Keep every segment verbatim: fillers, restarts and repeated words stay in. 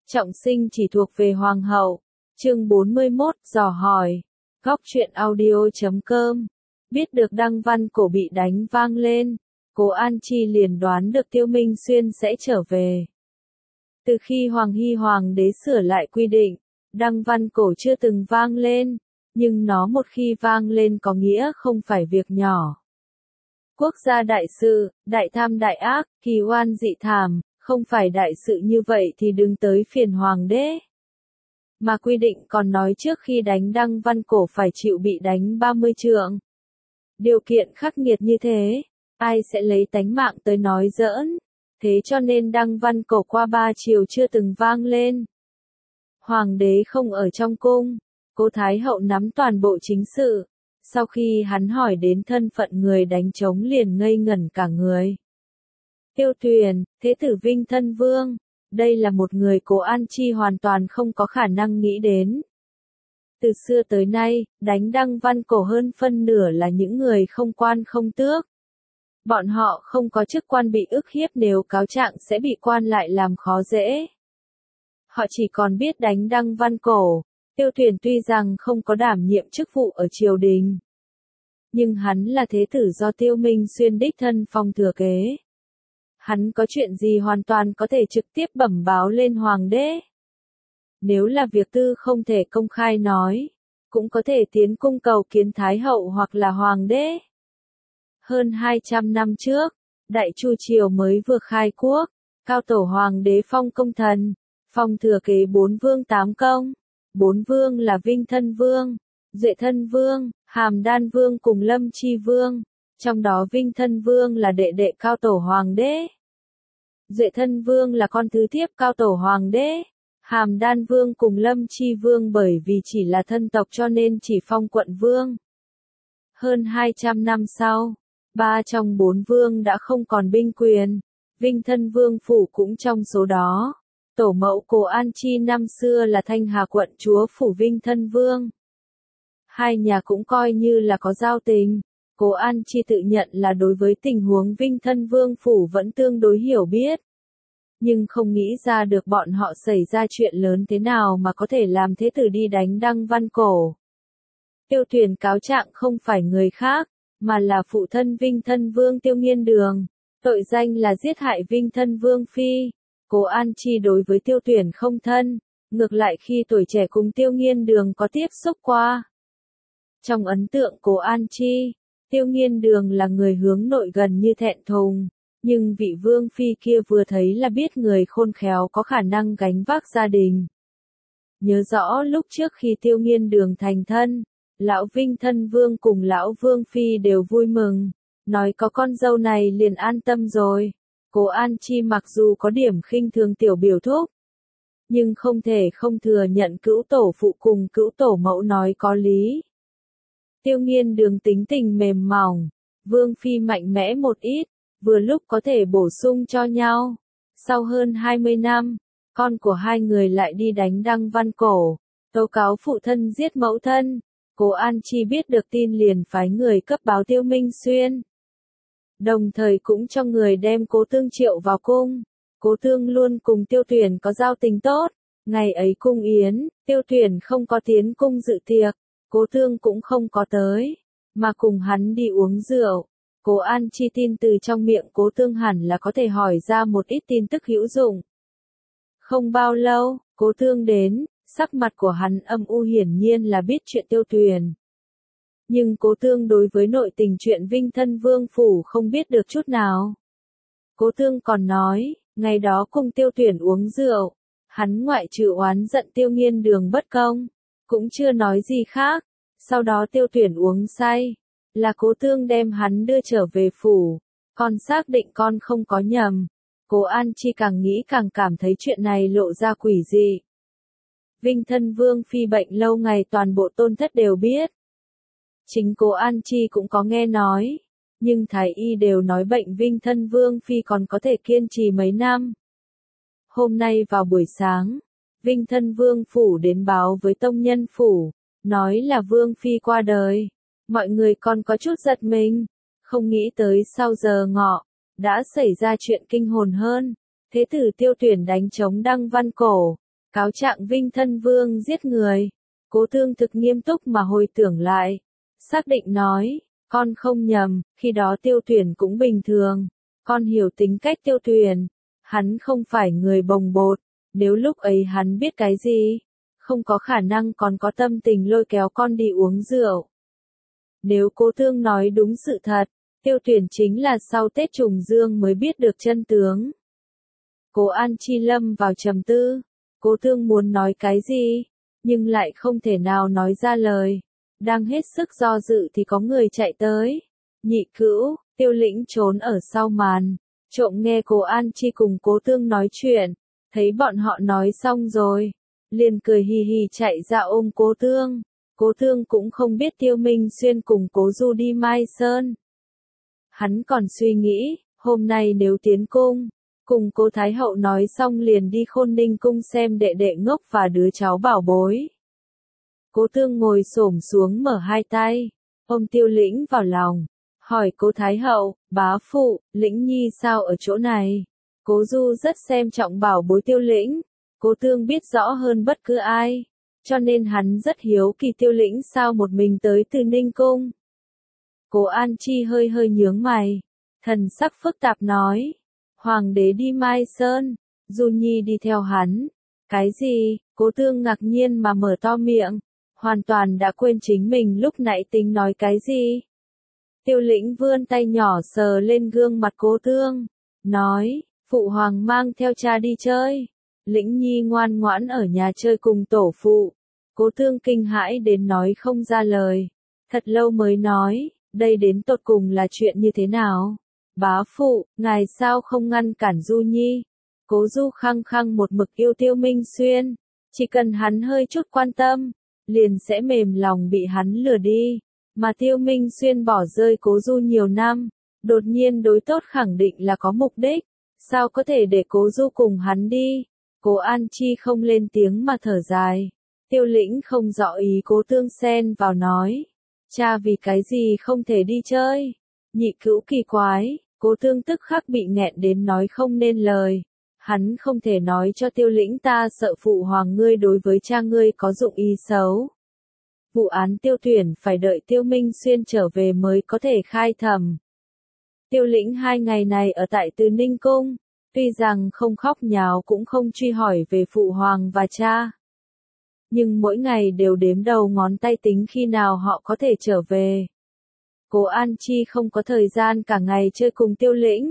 Trọng sinh chỉ thuộc về hoàng hậu. Chương bốn mươi mốt, dò hỏi. Góc truyện audio chấm com. Biết được đăng văn cổ bị đánh vang lên, Cố An Chi liền đoán được Tiêu Minh Xuyên sẽ trở về. Từ khi Hoàng Hy Hoàng đế sửa lại quy định, đăng văn cổ chưa từng vang lên, nhưng nó một khi vang lên có nghĩa không phải việc nhỏ. Quốc gia đại sự, đại tham đại ác, kỳ oan dị thảm, không phải đại sự như vậy thì đừng tới phiền hoàng đế. Mà quy định còn nói trước khi đánh đăng văn cổ phải chịu bị đánh ba mươi trượng. Điều kiện khắc nghiệt như thế, ai sẽ lấy tánh mạng tới nói giỡn, thế cho nên đăng văn cổ qua ba chiều chưa từng vang lên. Hoàng đế không ở trong cung, Cố Thái hậu nắm toàn bộ chính sự, sau khi hắn hỏi đến thân phận người đánh trống liền ngây ngẩn cả người. Tiêu Tuyền, thế tử Vinh Thân Vương, đây là một người Cố An Chi hoàn toàn không có khả năng nghĩ đến. Từ xưa tới nay, đánh đăng văn cổ hơn phân nửa là những người không quan không tước. Bọn họ không có chức quan bị ức hiếp, nếu cáo trạng sẽ bị quan lại làm khó dễ. Họ chỉ còn biết đánh đăng văn cổ. Tiêu Tuyền tuy rằng không có đảm nhiệm chức vụ ở triều đình, nhưng hắn là thế tử do Tiêu Minh Xuyên đích thân phong thừa kế. Hắn có chuyện gì hoàn toàn có thể trực tiếp bẩm báo lên hoàng đế. Nếu là việc tư không thể công khai nói, cũng có thể tiến cung cầu kiến Thái hậu hoặc là hoàng đế. Hơn hai trăm năm trước, Đại Chu triều mới vừa khai quốc, cao tổ hoàng đế phong công thần, phong thừa kế bốn vương tám công. Bốn vương là Vinh Thân Vương, Duệ Thân Vương, Hàm Đan Vương cùng Lâm Chi Vương, trong đó Vinh Thân Vương là đệ đệ cao tổ hoàng đế. Duệ Thân Vương là con thứ thiếp cao tổ hoàng đế. Hàm Đan Vương cùng Lâm Chi Vương bởi vì chỉ là thân tộc cho nên chỉ phong quận vương. Hơn hai trăm năm sau, ba trong bốn vương đã không còn binh quyền, Vinh Thân Vương phủ cũng trong số đó. Tổ mẫu Cố An Chi năm xưa là Thanh Hà quận chúa phủ Vinh Thân Vương. Hai nhà cũng coi như là có giao tình. Cố An Chi tự nhận là đối với tình huống Vinh Thân Vương phủ vẫn tương đối hiểu biết. Nhưng không nghĩ ra được bọn họ xảy ra chuyện lớn thế nào mà có thể làm thế tử đi đánh đăng văn cổ. Tiêu Tuyền cáo trạng không phải người khác, mà là phụ thân Vinh Thân Vương Tiêu Nghiên Đường. Tội danh là giết hại Vinh Thân Vương phi. Cố An Chi đối với Tiêu Tuyền không thân, ngược lại khi tuổi trẻ cùng Tiêu Nghiên Đường có tiếp xúc qua. Trong ấn tượng Cố An Chi, Tiêu Nghiên Đường là người hướng nội gần như thẹn thùng, nhưng vị vương phi kia vừa thấy là biết người khôn khéo có khả năng gánh vác gia đình. Nhớ rõ lúc trước khi Tiêu Nghiên Đường thành thân, lão Vinh Thân Vương cùng lão vương phi đều vui mừng, nói có con dâu này liền an tâm rồi. Cố An Chi mặc dù có điểm khinh thường tiểu biểu thúc, nhưng không thể không thừa nhận cữu tổ phụ cùng cữu tổ mẫu nói có lý. Tiêu Nghiên Đường tính tình mềm mỏng, vương phi mạnh mẽ một ít, vừa lúc có thể bổ sung cho nhau. Sau hơn hai mươi năm, con của hai người lại đi đánh đăng văn cổ, tố cáo phụ thân giết mẫu thân. Cố An Chi biết được tin liền phái người cấp báo Tiêu Minh Xuyên. Đồng thời cũng cho người đem Cố Tương triệu vào cung. Cố Tương luôn cùng Tiêu Tuyền có giao tình tốt. Ngày ấy cung yến, Tiêu Tuyền không có tiến cung dự tiệc, Cố Tương cũng không có tới, mà cùng hắn đi uống rượu. Cố An Chi tin từ trong miệng Cố Tương hẳn là có thể hỏi ra một ít tin tức hữu dụng. Không bao lâu, Cố Tương đến, sắc mặt của hắn âm u, hiển nhiên là biết chuyện Tiêu Tuyền. Nhưng Cố Tương đối với nội tình chuyện Vinh Thân Vương phủ không biết được chút nào. Cố Tương còn nói, ngày đó cùng Tiêu Tuyền uống rượu, hắn ngoại trừ oán giận Tiêu Nghiên Đường bất công, cũng chưa nói gì khác. Sau đó Tiêu Tuyền uống say, là Cố Tương đem hắn đưa trở về phủ, còn xác định con không có nhầm. Cố An Chi càng nghĩ càng cảm thấy chuyện này lộ ra quỷ dị. Vinh Thân Vương phi bệnh lâu ngày toàn bộ tôn thất đều biết. Chính Cố An Chi cũng có nghe nói, nhưng thái y đều nói bệnh Vinh Thân Vương phi còn có thể kiên trì mấy năm. Hôm nay vào buổi sáng, Vinh Thân Vương phủ đến báo với tông nhân phủ, nói là Vương phi qua đời. Mọi người còn có chút giật mình, không nghĩ tới sau giờ ngọ, đã xảy ra chuyện kinh hồn hơn. Thế tử Tiêu Tuyền đánh trống đăng văn cổ, cáo trạng Vinh Thân Vương giết người. Cố Thương thực nghiêm túc mà hồi tưởng lại. Xác định nói, con không nhầm, khi đó Tiêu Tuyển cũng bình thường. Con hiểu tính cách Tiêu Tuyển. Hắn không phải người bồng bột. Nếu lúc ấy hắn biết cái gì, không có khả năng còn có tâm tình lôi kéo con đi uống rượu. Nếu Cố Thương nói đúng sự thật, Tiêu Tuyển chính là sau Tết Trùng Dương mới biết được chân tướng. Cố An Chi lâm vào trầm tư. Cố Thương muốn nói cái gì, nhưng lại không thể nào nói ra lời. Đang hết sức do dự thì có người chạy tới. Nhị Cữu, Tiêu Lĩnh trốn ở sau màn, trộm nghe Cố An Chi cùng Cố Thương nói chuyện, thấy bọn họ nói xong rồi, liền cười hì hì chạy ra ôm Cố Thương. Cố Thương cũng không biết Tiêu Minh Xuyên cùng Cố Du đi Mai Sơn. Hắn còn suy nghĩ, hôm nay nếu tiến cung, cùng Cố Thái Hậu nói xong liền đi Khôn Ninh cung xem đệ đệ ngốc và đứa cháu bảo bối. Cố Thương ngồi xổm xuống mở hai tay, ôm Tiêu Lĩnh vào lòng, hỏi Cố Thái Hậu, bá phụ, Lĩnh Nhi sao ở chỗ này? Cố Du rất xem trọng bảo bối Tiêu Lĩnh, Cố Thương biết rõ hơn bất cứ ai, cho nên hắn rất hiếu kỳ Tiêu Lĩnh sao một mình tới từ Ninh cung. Cố An Chi hơi hơi nhướng mày, thần sắc phức tạp nói, Hoàng đế đi Mai Sơn, Du Nhi đi theo hắn. Cái gì? Cố Thương ngạc nhiên mà mở to miệng, hoàn toàn đã quên chính mình lúc nãy tính nói cái gì. Tiêu Lĩnh vươn tay nhỏ sờ lên gương mặt Cố Thương, nói, phụ hoàng mang theo cha đi chơi. Lĩnh Nhi ngoan ngoãn ở nhà chơi cùng tổ phụ. Cố Thương kinh hãi đến nói không ra lời, thật lâu mới nói, đây đến tột cùng là chuyện như thế nào? Bá phụ, ngài sao không ngăn cản Du Nhi? Cố Du khăng khăng một mực yêu Tiêu Minh Xuyên, chỉ cần hắn hơi chút quan tâm, liền sẽ mềm lòng bị hắn lừa đi. Mà Tiêu Minh Xuyên bỏ rơi Cố Du nhiều năm, đột nhiên đối tốt khẳng định là có mục đích, sao có thể để Cố Du cùng hắn đi? Cố An Chi không lên tiếng mà thở dài. Tiêu Lĩnh không rõ ý Cố Thương xen vào nói, cha vì cái gì không thể đi chơi? Nhị Cữu kỳ quái. Cố Thương tức khắc bị nghẹn đến nói không nên lời. Hắn không thể nói cho Tiêu Lĩnh ta sợ phụ hoàng ngươi đối với cha ngươi có dụng ý xấu. Vụ án Tiêu Tuyển phải đợi Tiêu Minh Xuyên trở về mới có thể khai thẩm. Tiêu Lĩnh hai ngày này ở tại Từ Ninh cung, tuy rằng không khóc nháo cũng không truy hỏi về phụ hoàng và cha. Nhưng mỗi ngày đều đếm đầu ngón tay tính khi nào họ có thể trở về. Cố An Chi không có thời gian cả ngày chơi cùng Tiêu Lĩnh.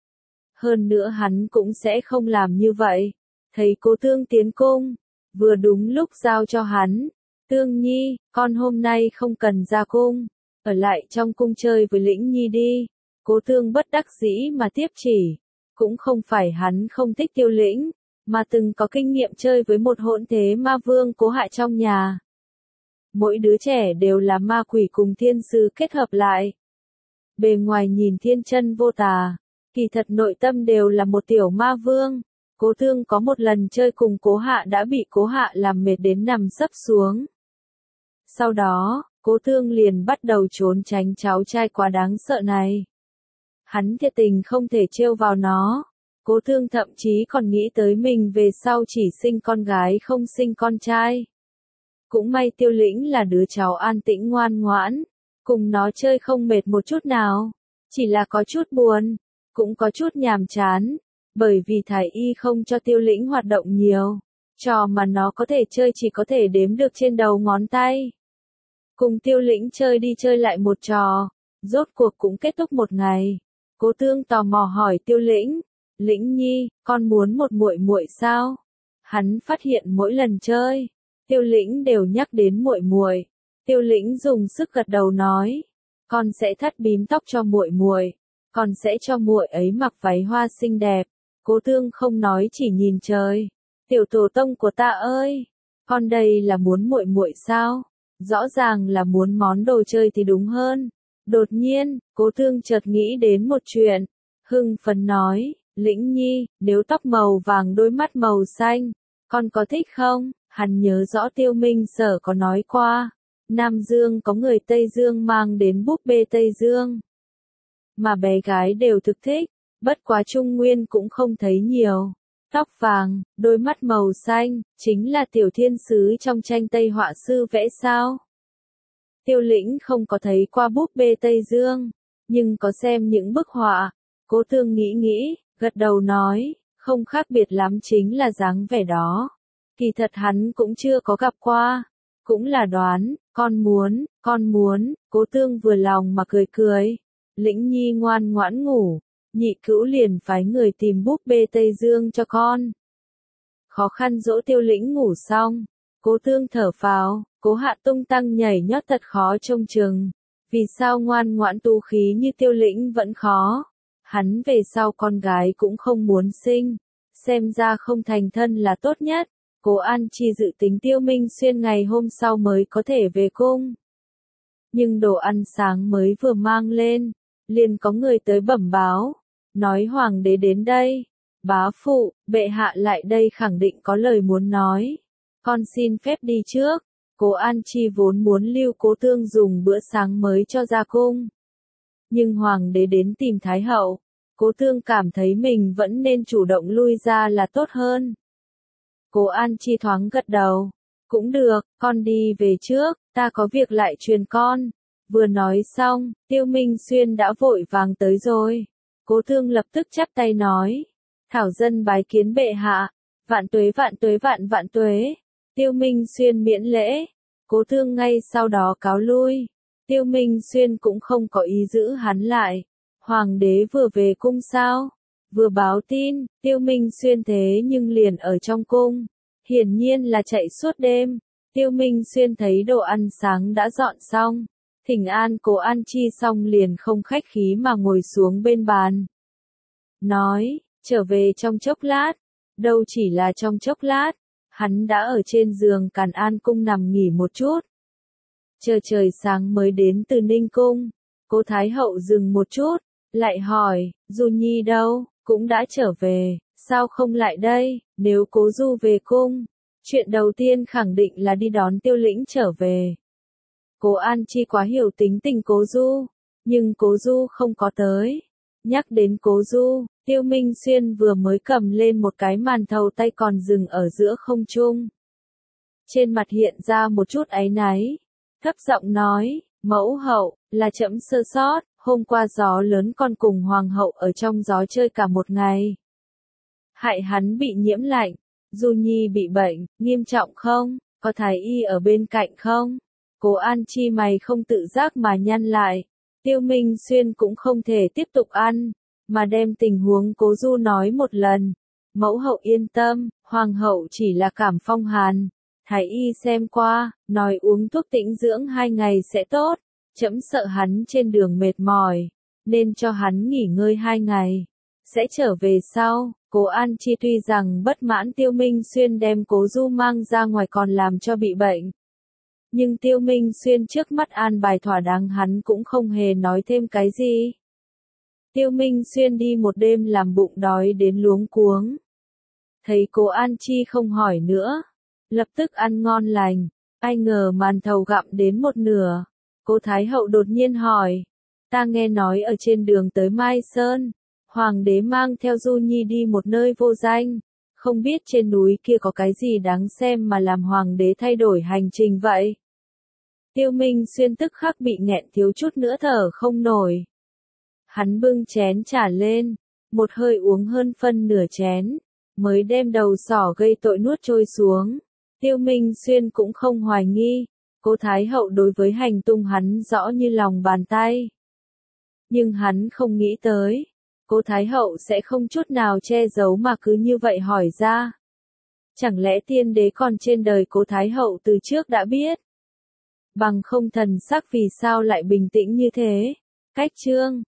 Hơn nữa hắn cũng sẽ không làm như vậy. Thấy Cố Thương tiến cung, vừa đúng lúc giao cho hắn. Thương Nhi, con hôm nay không cần ra cung, ở lại trong cung chơi với Lĩnh Nhi đi. Cố Thương bất đắc dĩ mà tiếp chỉ. Cũng không phải hắn không thích Tiêu Lĩnh, mà từng có kinh nghiệm chơi với một hỗn thế ma vương Cố Hạ trong nhà. Mỗi đứa trẻ đều là ma quỷ cùng thiên sứ kết hợp lại. Bề ngoài nhìn thiên chân vô tà, kỳ thật nội tâm đều là một tiểu ma vương. Cố Thương có một lần chơi cùng Cố Hạ đã bị Cố Hạ làm mệt đến nằm sấp xuống. Sau đó, Cố Thương liền bắt đầu trốn tránh cháu trai quá đáng sợ này. Hắn thiệt tình không thể trêu vào nó. Cố Thương thậm chí còn nghĩ tới mình về sau chỉ sinh con gái không sinh con trai. Cũng may Tiêu Lĩnh là đứa cháu an tĩnh ngoan ngoãn, cùng nó chơi không mệt một chút nào, chỉ là có chút buồn, cũng có chút nhàm chán, bởi vì Thái Y không cho Tiêu Lĩnh hoạt động nhiều, trò mà nó có thể chơi chỉ có thể đếm được trên đầu ngón tay. Cùng Tiêu Lĩnh chơi đi chơi lại một trò, rốt cuộc cũng kết thúc một ngày. Cố Thương tò mò hỏi Tiêu Lĩnh, Lĩnh Nhi, con muốn một muội muội sao? Hắn phát hiện mỗi lần chơi, Tiêu Lĩnh đều nhắc đến muội muội. Tiêu Lĩnh dùng sức gật đầu nói, con sẽ thắt bím tóc cho muội muội, con sẽ cho muội ấy mặc váy hoa xinh đẹp. Cố Thương không nói chỉ nhìn trời. Tiểu tổ tông của ta ơi, con đây là muốn muội muội sao? Rõ ràng là muốn món đồ chơi thì đúng hơn. Đột nhiên, Cố Thương chợt nghĩ đến một chuyện, hưng phấn nói, Lĩnh Nhi, nếu tóc màu vàng đôi mắt màu xanh, con có thích không? Hắn nhớ rõ Tiêu Minh Sở có nói qua, Nam Dương có người Tây Dương mang đến búp bê Tây Dương. Mà bé gái đều thực thích, bất quá Trung Nguyên cũng không thấy nhiều. tóc vàng, đôi mắt màu xanh, chính là tiểu thiên sứ trong tranh Tây họa sư vẽ sao? Tiêu Lĩnh không có thấy qua búp bê Tây Dương, nhưng có xem những bức họa. Cố Thương nghĩ nghĩ, gật đầu nói, không khác biệt lắm, chính là dáng vẻ đó. Kỳ thật hắn cũng chưa có gặp qua, cũng là đoán, con muốn, con muốn, Cố Thương vừa lòng mà cười cười. Lĩnh Nhi ngoan ngoãn ngủ, nhị cữu liền phái người tìm búp bê Tây Dương cho con. Khó khăn dỗ Tiêu Lĩnh ngủ xong, Cố Thương thở phào, Cố Hạ tung tăng nhảy nhót thật khó trông chừng. Vì sao ngoan ngoãn tú khí như Tiêu Lĩnh vẫn khó? Hắn về sau con gái cũng không muốn sinh, xem ra không thành thân là tốt nhất. Cố An Chi dự tính Tiêu Minh Xuyên ngày hôm sau mới có thể về cung. Nhưng đồ ăn sáng mới vừa mang lên, liền có người tới bẩm báo, nói hoàng đế đến đây. Bá phụ, bệ hạ lại đây khẳng định có lời muốn nói. Con xin phép đi trước. Cố An Chi vốn muốn lưu Cố Thương dùng bữa sáng mới cho ra cung. Nhưng hoàng đế đến tìm Thái hậu, Cố Thương cảm thấy mình vẫn nên chủ động lui ra là tốt hơn. Cố An Chi thoáng gật đầu. Cũng được, con đi về trước, ta có việc lại truyền con. Vừa nói xong, Tiêu Minh Xuyên đã vội vàng tới rồi. Cố Thương lập tức chắp tay nói. Thảo dân bái kiến bệ hạ. Vạn tuế vạn tuế vạn vạn tuế. Tiêu Minh Xuyên miễn lễ. Cố Thương ngay sau đó cáo lui. Tiêu Minh Xuyên cũng không có ý giữ hắn lại. Hoàng đế vừa về cung sao? Vừa báo tin, Tiêu Minh Xuyên thế nhưng liền ở trong cung. Hiển nhiên là chạy suốt đêm. Tiêu Minh Xuyên thấy đồ ăn sáng đã dọn xong. Thỉnh an Cố An Chi xong liền không khách khí mà ngồi xuống bên bàn. Nói, trở về trong chốc lát. Đâu chỉ là trong chốc lát. Hắn đã ở trên giường Càn An cung nằm nghỉ một chút. Chờ trời sáng mới đến từ Ninh cung. Cố Thái hậu dừng một chút, lại hỏi, Du Nhi đâu, cũng đã trở về, sao không lại đây? Nếu Cố Du về cung, chuyện đầu tiên khẳng định là đi đón Tiêu Lĩnh trở về. Cố An Chi quá hiểu tính tình Cố Du, nhưng Cố Du không có tới. Nhắc đến Cố Du, Tiêu Minh Xuyên vừa mới cầm lên một cái màn thầu tay còn dừng ở giữa không trung. Trên mặt hiện ra một chút áy náy, thấp giọng nói, mẫu hậu, là trẫm sơ sót, hôm qua gió lớn con cùng hoàng hậu ở trong gió chơi cả một ngày. Hại hắn bị nhiễm lạnh, Du Nhi bị bệnh, nghiêm trọng không, có thái y ở bên cạnh không? Cố An Chi mày không tự giác mà nhăn lại. Tiêu Minh Xuyên cũng không thể tiếp tục ăn, mà đem tình huống Cố Du nói một lần. Mẫu hậu yên tâm, hoàng hậu chỉ là cảm phong hàn. Thái y xem qua, nói uống thuốc tĩnh dưỡng hai ngày sẽ tốt. Trẫm sợ hắn trên đường mệt mỏi, nên cho hắn nghỉ ngơi hai ngày. Sẽ trở về sau. Cố An Chi tuy rằng bất mãn Tiêu Minh Xuyên đem Cố Du mang ra ngoài còn làm cho bị bệnh. Nhưng Tiêu Minh Xuyên trước mắt an bài thỏa đáng hắn cũng không hề nói thêm cái gì. Tiêu Minh Xuyên đi một đêm làm bụng đói đến luống cuống. Thấy Cố An Chi không hỏi nữa, lập tức ăn ngon lành. Ai ngờ màn thầu gặm đến một nửa. Cố Thái hậu đột nhiên hỏi. Ta nghe nói ở trên đường tới Mai Sơn, hoàng đế mang theo Du Nhi đi một nơi vô danh. Không biết trên núi kia có cái gì đáng xem mà làm hoàng đế thay đổi hành trình vậy? Tiêu Minh Xuyên tức khắc bị nghẹn thiếu chút nữa thở không nổi. Hắn bưng chén trà lên, một hơi uống hơn phân nửa chén, mới đem đầu sỏ gây tội nuốt trôi xuống. Tiêu Minh Xuyên cũng không hoài nghi, Cố Thái hậu đối với hành tung hắn rõ như lòng bàn tay. Nhưng hắn không nghĩ tới, Cố Thái hậu sẽ không chút nào che giấu mà cứ như vậy hỏi ra. Chẳng lẽ tiên đế còn trên đời Cố Thái hậu từ trước đã biết? Bằng không thần sắc vì sao lại bình tĩnh như thế? Cách chương